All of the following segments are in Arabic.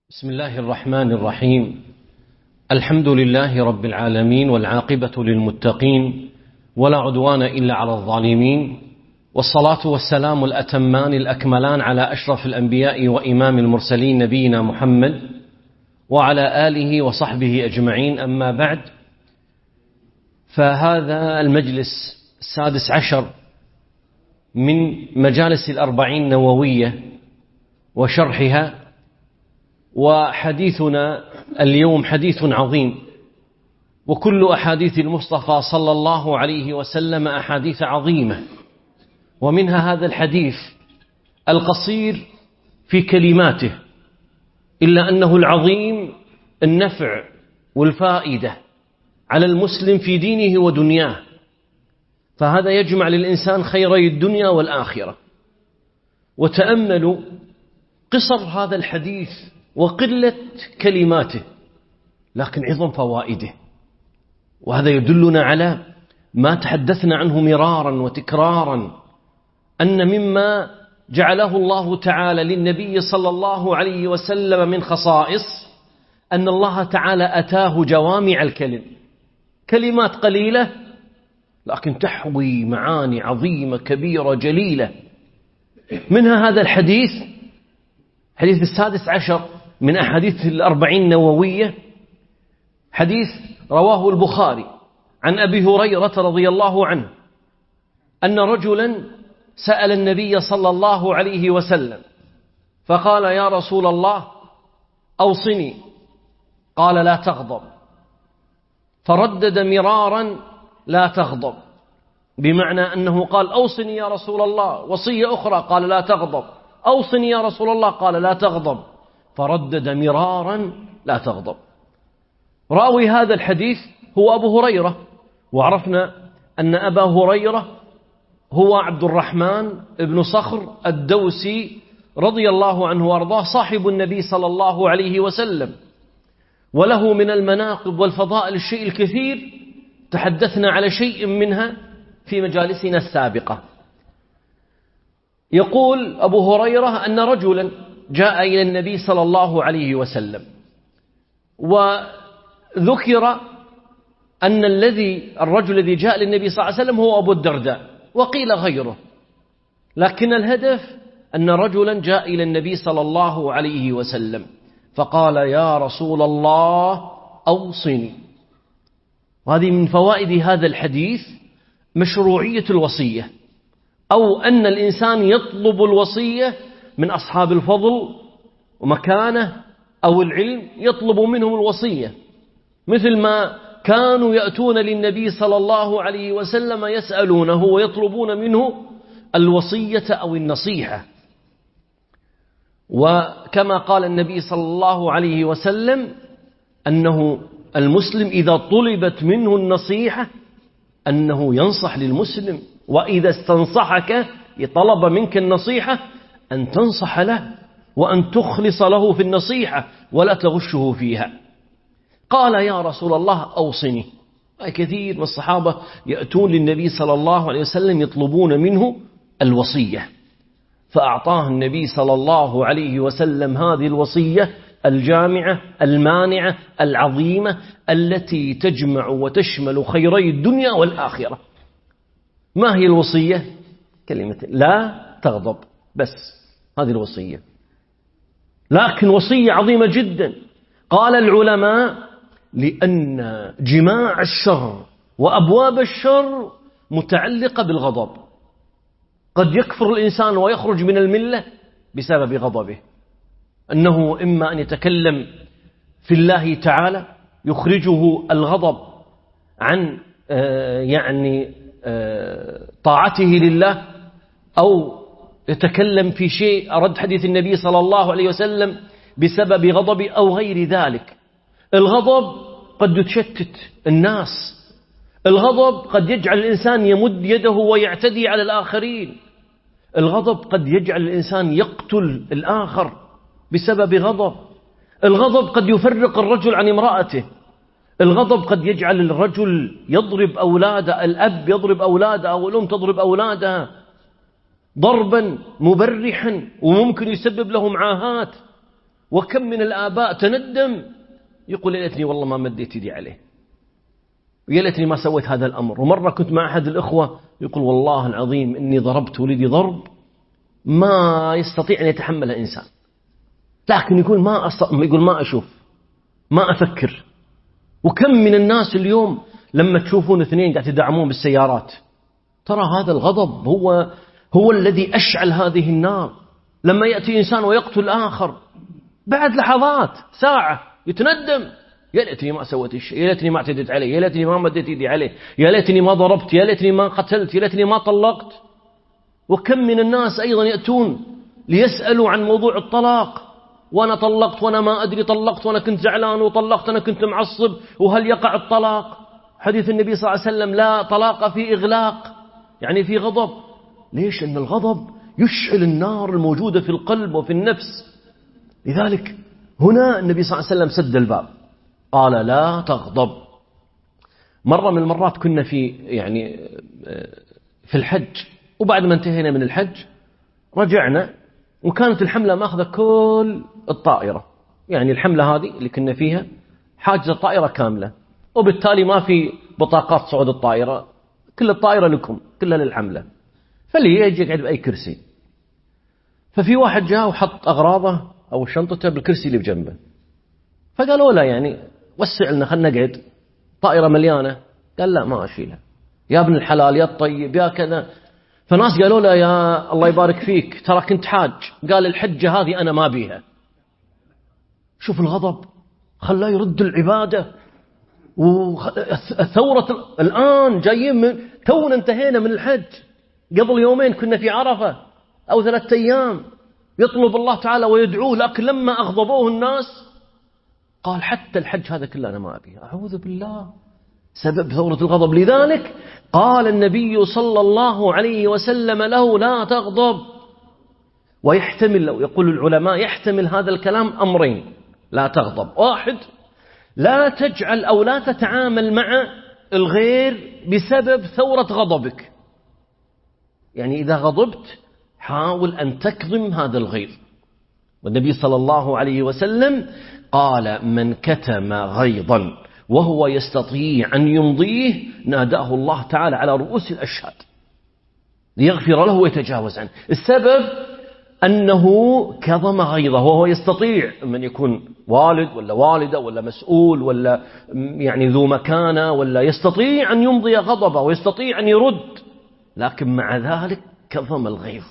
بسم الله الرحمن الرحيم. الحمد لله رب العالمين، والعاقبة للمتقين، ولا عدوان إلا على الظالمين، والصلاة والسلام الأتمان الأكملان على أشرف الأنبياء وإمام المرسلين نبينا محمد وعلى آله وصحبه أجمعين. أما بعد، فهذا المجلس السادس عشر من مجالس الأربعين النووية وشرحها، وحديثنا اليوم حديث عظيم، وكل أحاديث المصطفى صلى الله عليه وسلم أحاديث عظيمة، ومنها هذا الحديث القصير في كلماته، إلا أنه العظيم النفع والفائدة على المسلم في دينه ودنياه، فهذا يجمع للإنسان خيري الدنيا والآخرة. وتأملوا قصر هذا الحديث وقلة كلماته، لكن عظم فوائده، وهذا يدلنا على ما تحدثنا عنه مرارا وتكرارا، أن مما جعله الله تعالى للنبي صلى الله عليه وسلم من خصائص أن الله تعالى أتاه جوامع الكلم، كلمات قليلة لكن تحوي معاني عظيمة كبيرة جليلة. منها هذا الحديث، حديث السادس عشر من أحاديث الأربعين النووية، حديث رواه البخاري عن أبي هريرة رضي الله عنه أن رجلا سأل النبي صلى الله عليه وسلم فقال: يا رسول الله أوصني. قال: لا تغضب. فردد مرارا: لا تغضب، بمعنى أنه قال: أوصني يا رسول الله. وصية أخرى قال: لا تغضب. أوصني يا رسول الله. قال: لا تغضب. فردد مرارا: لا تغضب. راوي هذا الحديث هو أبو هريرة، وعرفنا أن أبا هريرة هو عبد الرحمن بن صخر الدوسي رضي الله عنه وارضاه، صاحب النبي صلى الله عليه وسلم، وله من المناقب والفضائل الشيء الكثير، تحدثنا على شيء منها في مجالسنا السابقة. يقول أبو هريرة أن رجلا جاء إلى النبي صلى الله عليه وسلم، وذكر أن الرجل الذي جاء للنبي صلى الله عليه وسلم هو أبو الدرداء، وقيل غيره، لكن الهدف أن رجلا جاء إلى النبي صلى الله عليه وسلم فقال: يا رسول الله أوصني. وهذه من فوائد هذا الحديث مشروعية الوصية، أو أن الإنسان يطلب الوصية من أصحاب الفضل ومكانه أو العلم، يطلب منهم الوصية، مثل ما كانوا يأتون للنبي صلى الله عليه وسلم يسألونه ويطلبون منه الوصية أو النصيحة. وكما قال النبي صلى الله عليه وسلم أنه المسلم إذا طلبت منه النصيحة أنه ينصح للمسلم، وإذا استنصحك طلب منك النصيحة أن تنصح له وأن تخلص له في النصيحة ولا تغشه فيها. قال: يا رسول الله أوصني. كثير من الصحابة يأتون للنبي صلى الله عليه وسلم يطلبون منه الوصية، فأعطاه النبي صلى الله عليه وسلم هذه الوصية الجامعة المانعة العظيمة التي تجمع وتشمل خيري الدنيا والآخرة. ما هي الوصية؟ كلمة لا تغضب، بس هذه الوصية، لكن وصية عظيمة جدا. قال العلماء: لأن جماع الشر وأبواب الشر متعلقة بالغضب، قد يكفر الإنسان ويخرج من الملة بسبب غضبه، أنه إما أن يتكلم في الله تعالى يخرجه الغضب عن طاعته لله، أو يتكلم في شيء أرد حديث النبي صلى الله عليه وسلم بسبب غضب أو غير ذلك. الغضب قد يتشتت الناس، الغضب قد يجعل الإنسان يمد يده ويعتدي على الآخرين، الغضب قد يجعل الإنسان يقتل الآخر بسبب غضب، الغضب قد يفرق الرجل عن امرأته، الغضب قد يجعل الرجل يضرب أولاده، الأب يضرب أولاده أو الأم تضرب أولادها ضربا مبرحا وممكن يسبب لهم عاهات. وكم من الآباء تندم يقول يا ليتني والله ما مديت يدي عليه، يا ليتني ما سويت هذا الأمر. ومرة كنت مع أحد الإخوة يقول والله العظيم إني ضربت ولدي ضرب ما يستطيع أن يتحمله إنسان، لكن يقول ما أشوف ما أفكر. وكم من الناس اليوم لما تشوفون اثنين قاعد يدعمون بالسيارات، ترى هذا الغضب هو الذي أشعل هذه النار. لما يأتي إنسان ويقتل آخر بعد لحظات ساعة يتندم، يا ليتني ما سويت الشيء، يا ليتني ما اعتديت عليه، يا ليتني ما مديت يدي عليه، يا ليتني ما ضربت، يا ليتني ما قتلت، يا ليتني ما طلقت. وكم من الناس أيضا يأتون ليسألوا عن موضوع الطلاق، وأنا طلقت وأنا ما أدري، طلقت وأنا كنت زعلان، وطلقت أنا كنت معصب، وهل يقع الطلاق؟ حديث النبي صلى الله عليه وسلم لا طلاق في إغلاق، يعني في غضب. ليش؟ أن الغضب يشعل النار الموجودة في القلب وفي النفس. لذلك هنا النبي صلى الله عليه وسلم سد الباب، قال لا تغضب. مرة من المرات كنا في الحج، وبعد ما انتهينا من الحج رجعنا، وكانت الحملة ماخذة كل الطائرة، يعني الحملة هذه اللي كنا فيها حاجزة الطائرة كاملة، وبالتالي ما في بطاقات صعود الطائرة، كل الطائرة لكم كلها للحملة، فاللي يجي يقعد بأي كرسي. ففي واحد جاء وحط أغراضه أو شنطته بالكرسي اللي بجنبه، فقالوا له يعني وسع لنا خلنا نقعد، طائرة مليانة. قال لا ما أشيلها، يا ابن الحلال يا الطيب يا كذا. فناس قالوا له يا الله يبارك فيك ترى كنت حاج. قال الحجة هذه أنا ما بيها. شوف الغضب خلاه يرد العبادة. وثورة الآن جايين تونا انتهينا من الحج، قبل يومين كنا في عرفة أو 3 أيام، يطلب الله تعالى ويدعوه، لكن لما أغضبوه الناس قال حتى الحج هذا كله أنا ما أبيه. أعوذ بالله، سبب ثورة الغضب. لذلك قال النبي صلى الله عليه وسلم له لا تغضب. ويحتمل، لو يقول العلماء يحتمل هذا الكلام أمرين لا تغضب: واحد، لا تجعل أو لا تتعامل مع الغير بسبب ثورة غضبك، يعني إذا غضبت حاول أن تكظم هذا الغيظ. والنبي صلى الله عليه وسلم قال من كتم غيظا وهو يستطيع أن يمضيه ناداه الله تعالى على رؤوس الأشهاد ليغفر له ويتجاوز عنه. السبب أنه كظم غيظه وهو يستطيع، من يكون والد ولا والدة ولا مسؤول ولا يعني ذو مكانة، ولا يستطيع أن يمضي غضبه ويستطيع أن يرد، لكن مع ذلك كظم الغيظ.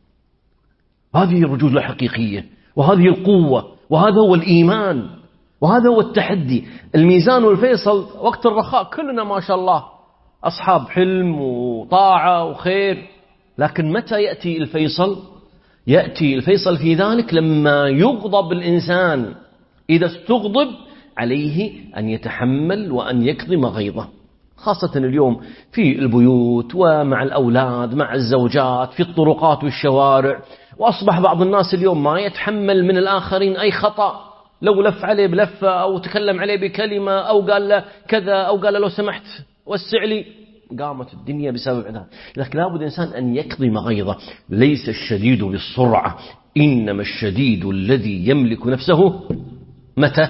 هذه الرجولة الحقيقية، وهذه القوة، وهذا هو الإيمان، وهذا هو التحدي. الميزان والفيصل وقت الرخاء كلنا ما شاء الله أصحاب حلم وطاعة وخير، لكن متى يأتي الفيصل؟ يأتي الفيصل في ذلك لما يغضب الإنسان. إذا استغضب عليه أن يتحمل وأن يكظم غيظه، خاصة اليوم في البيوت ومع الأولاد مع الزوجات في الطرقات والشوارع. وأصبح بعض الناس اليوم ما يتحمل من الآخرين أي خطأ، لو لف عليه بلفة أو تكلم عليه بكلمة أو قال له كذا أو قال له لو سمحت وسع لي، قامت الدنيا بسبب ذلك. لكن لابد الإنسان أن يكظم غيظه. ليس الشديد بالسرعة، إنما الشديد الذي يملك نفسه متى؟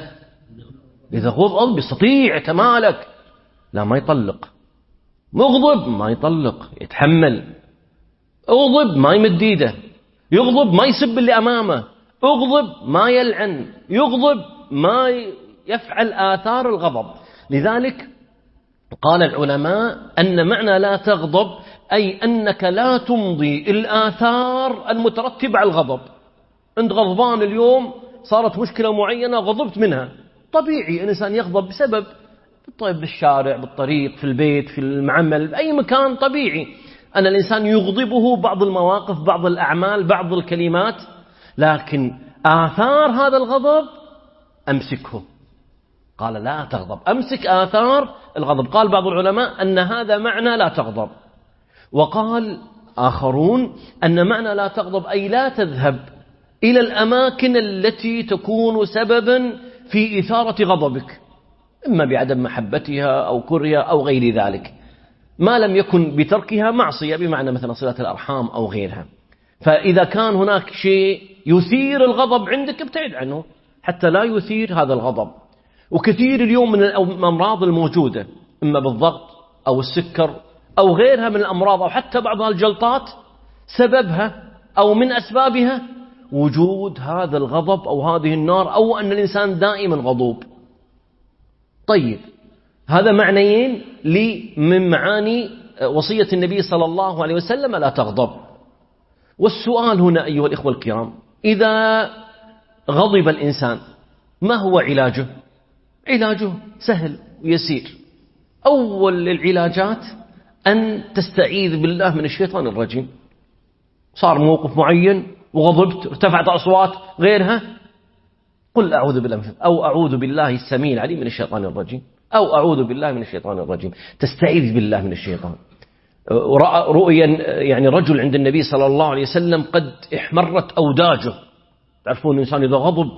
إذا غضب يستطيع يتمالك. لا ما يطلق، مغضب ما يطلق، يتحمل. أغضب ما يمد ايده، يغضب ما يسب اللي أمامه، أغضب ما يلعن، يغضب ما يفعل آثار الغضب. لذلك قال العلماء أن معنى لا تغضب أي أنك لا تمضي الآثار المترتبة على الغضب. أنت غضبان اليوم، صارت مشكلة معينة غضبت منها، طبيعي الإنسان يغضب بسبب طيب بالشارع، بالطريق، في البيت، في المعمل، بأي مكان، طبيعي أن الإنسان يغضبه بعض المواقف، بعض الأعمال، بعض الكلمات، لكن آثار هذا الغضب أمسكه. قال لا تغضب، أمسك آثار الغضب. قال بعض العلماء أن هذا معنى لا تغضب، وقال آخرون أن معنى لا تغضب أي لا تذهب إلى الأماكن التي تكون سببا في إثارة غضبك، إما بعدم محبتها أو كرهها أو غير ذلك، ما لم يكن بتركها معصية، بمعنى مثلا صلة الأرحام أو غيرها. فإذا كان هناك شيء يثير الغضب عندك ابتعد عنه، حتى لا يثير هذا الغضب. وكثير اليوم من الأمراض الموجودة إما بالضغط أو السكر أو غيرها من الأمراض أو حتى بعض الجلطات سببها أو من أسبابها وجود هذا الغضب أو هذه النار أو أن الإنسان دائما غضوب. طيب هذا معنيين من معاني وصية النبي صلى الله عليه وسلم لا تغضب. والسؤال هنا أيها الإخوة الكرام، إذا غضب الإنسان ما هو علاجه؟ علاجه سهل ويسير. أول العلاجات أن تستعيذ بالله من الشيطان الرجيم. صار موقف معين وغضبت ارتفعت أصوات غيرها، قل أعوذ بالله أو أعوذ بالله السميع العليم من الشيطان الرجيم أو أعوذ بالله من الشيطان الرجيم. تستعيذ بالله من الشيطان. رؤيا يعني رجل عند النبي صلى الله عليه وسلم قد احمرت أوداجه. تعرفون الإنسان إذا غضب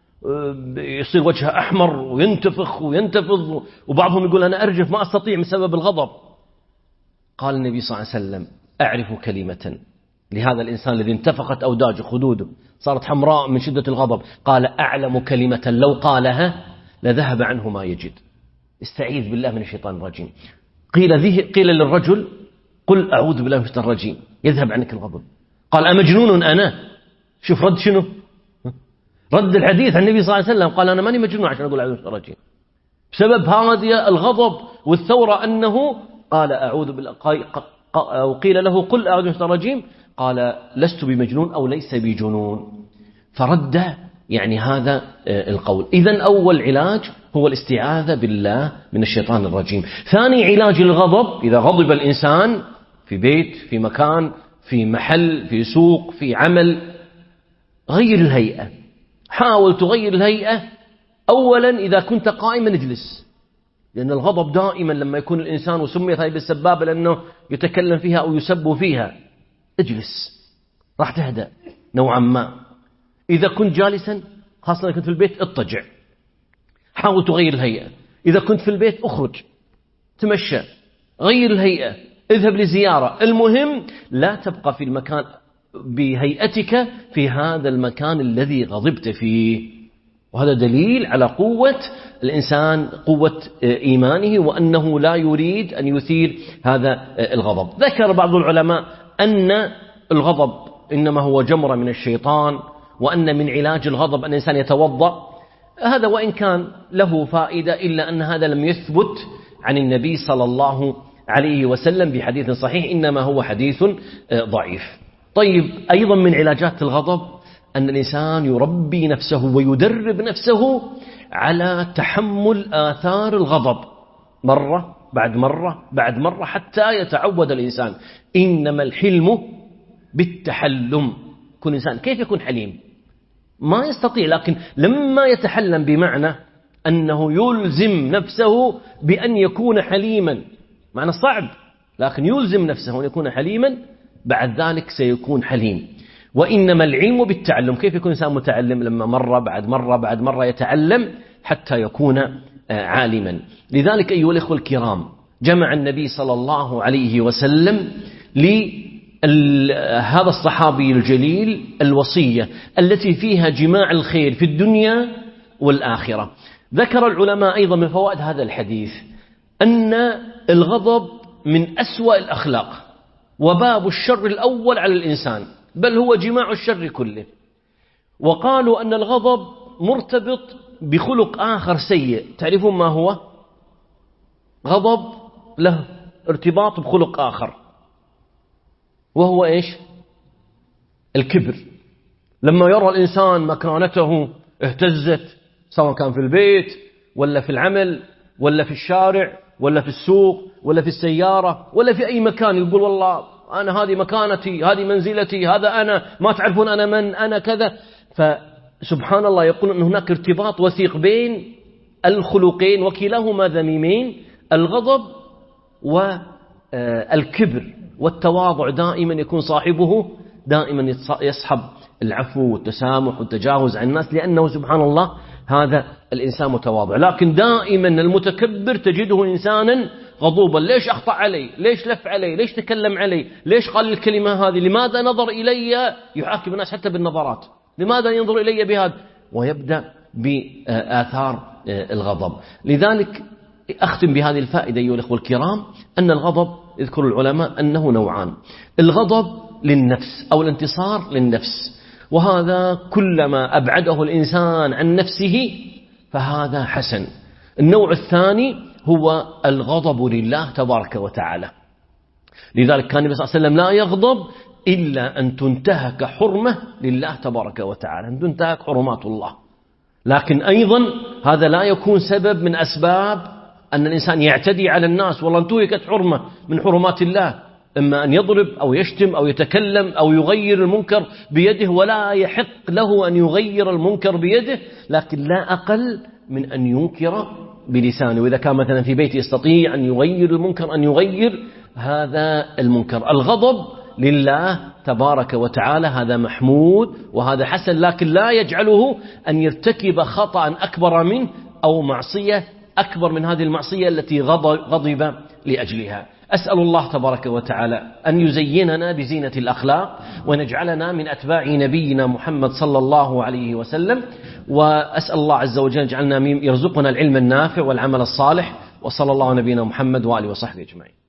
يصير وجهه أحمر وينتفخ وينتفض، وبعضهم يقول أنا أرجف ما أستطيع من سبب الغضب. قال النبي صلى الله عليه وسلم أعرف كلمة لهذا الإنسان الذي انتفخت أوداجه خدوده صارت حمراء من شدة الغضب، قال أعلم كلمة لو قالها لذهب عنه ما يجد. استعيذ بالله من الشيطان الرجيم. قيل للرجل قل أعوذ بالله من الشيطان الرجيم يذهب عنك الغضب. قال أمجنون أنا؟ شوف رد شنو؟ رد الحديث عن النبي صلى الله عليه وسلم، قال أنا ماني مجنون عشان أقول أعوذ بالله من الشيطان الرجيم. بسبب هذا الغضب والثورة أنه قال أعوذ بالله، وقيل له قل أعوذ بالله من الشيطان الرجيم قال لست بمجنون أو ليس بجنون، فرد يعني هذا القول. إذن أول علاج هو الاستعاذة بالله من الشيطان الرجيم. ثاني علاج للغضب إذا غضب الإنسان في بيت في مكان في محل في سوق في عمل، غير الهيئة. حاول تغير الهيئة. أولا إذا كنت قائما اجلس، لأن الغضب دائما لما يكون الإنسان، وسميت هذه بالسبابة لأنه يتكلم فيها أو يسب فيها، اجلس راح تهدأ نوعا ما. إذا كنت جالسا خاصة إذا كنت في البيت اضطجع. حاول تغير الهيئة. إذا كنت في البيت اخرج تمشى، غير الهيئة، اذهب لزيارة. المهم لا تبقى في المكان بهيئتك في هذا المكان الذي غضبت فيه. وهذا دليل على قوة الإنسان، قوة إيمانه، وأنه لا يريد أن يثير هذا الغضب. ذكر بعض العلماء أن الغضب إنما هو جمرة من الشيطان، وأن من علاج الغضب أن الإنسان يتوضأ. هذا وإن كان له فائدة إلا أن هذا لم يثبت عن النبي صلى الله عليه وسلم بحديث صحيح، إنما هو حديث ضعيف. طيب أيضا من علاجات الغضب أن الإنسان يربي نفسه ويدرب نفسه على تحمل آثار الغضب مرة بعد مرة بعد مرة حتى يتعود الإنسان. إنما الحلم بالتحلم. يكون إنسان كيف يكون حليم؟ ما يستطيع، لكن لما يتحلم بمعنى أنه يلزم نفسه بأن يكون حليما، معنى صعب لكن يلزم نفسه أن يكون حليما، بعد ذلك سيكون حليم. وإنما العلم بالتعلم. كيف يكون إنسان متعلم؟ لما مرة بعد مرة بعد مرة يتعلم حتى يكون عالما. لذلك أيها الإخوة الكرام جمع النبي صلى الله عليه وسلم لهذا الصحابي الجليل الوصية التي فيها جماع الخير في الدنيا والآخرة. ذكر العلماء أيضا من فوائد هذا الحديث أن الغضب من أسوأ الأخلاق وباب الشر الأول على الإنسان، بل هو جماع الشر كله. وقالوا أن الغضب مرتبط بخلق آخر سيء. تعرفون ما هو؟ غضب له ارتباط بخلق آخر، وهو إيش؟ الكبر. لما يرى الإنسان مكانته اهتزت، سواء كان في البيت ولا في العمل ولا في الشارع ولا في السوق ولا في السيارة ولا في أي مكان، يقول والله أنا هذه مكانتي، هذه منزلتي، هذا أنا، ما تعرفون أنا من، أنا كذا. فسبحان الله يقول أن هناك ارتباط وثيق بين الخلقين وكلاهما ذميمين، الغضب والكبر. والتواضع دائما يكون صاحبه دائما يصحب العفو والتسامح والتجاوز عن الناس، لأنه سبحان الله هذا الإنسان متواضع. لكن دائما المتكبر تجده إنسانا غضوبا. ليش أخطأ علي؟ ليش لف علي؟ ليش تكلم علي؟ ليش قال الكلمة هذه؟ لماذا نظر إلي؟ يحاكم الناس حتى بالنظرات، لماذا ينظر إلي بهذا؟ ويبدأ بآثار الغضب. لذلك أختم بهذه الفائدة أيها الأخوة الكرام، أن الغضب يذكر العلماء أنه نوعان: الغضب للنفس أو الانتصار للنفس، وهذا كلما أبعده الإنسان عن نفسه فهذا حسن. النوع الثاني هو الغضب لله تبارك وتعالى. لذلك كان النبي صلى الله عليه وسلم لا يغضب إلا أن تنتهك حرمة لله تبارك وتعالى، أن تنتهك حرمات الله. لكن أيضا هذا لا يكون سبب من أسباب أن الإنسان يعتدي على الناس. والله انتهكت حرمة من حرمات الله، إما أن يضرب أو يشتم أو يتكلم أو يغير المنكر بيده، ولا يحق له أن يغير المنكر بيده، لكن لا أقل من أن ينكر بلسانه. وإذا كان مثلا في بيته يستطيع أن يغير المنكر أن يغير هذا المنكر. الغضب لله تبارك وتعالى هذا محمود وهذا حسن، لكن لا يجعله أن يرتكب خطأ أكبر منه أو معصية أكبر من هذه المعصية التي غضب لأجلها. أسأل الله تبارك وتعالى أن يزيننا بزينة الأخلاق ونجعلنا من أتباع نبينا محمد صلى الله عليه وسلم، وأسأل الله عز وجل يجعلنا يرزقنا العلم النافع والعمل الصالح، وصلى الله على نبينا محمد وآله وصحبه أجمعين.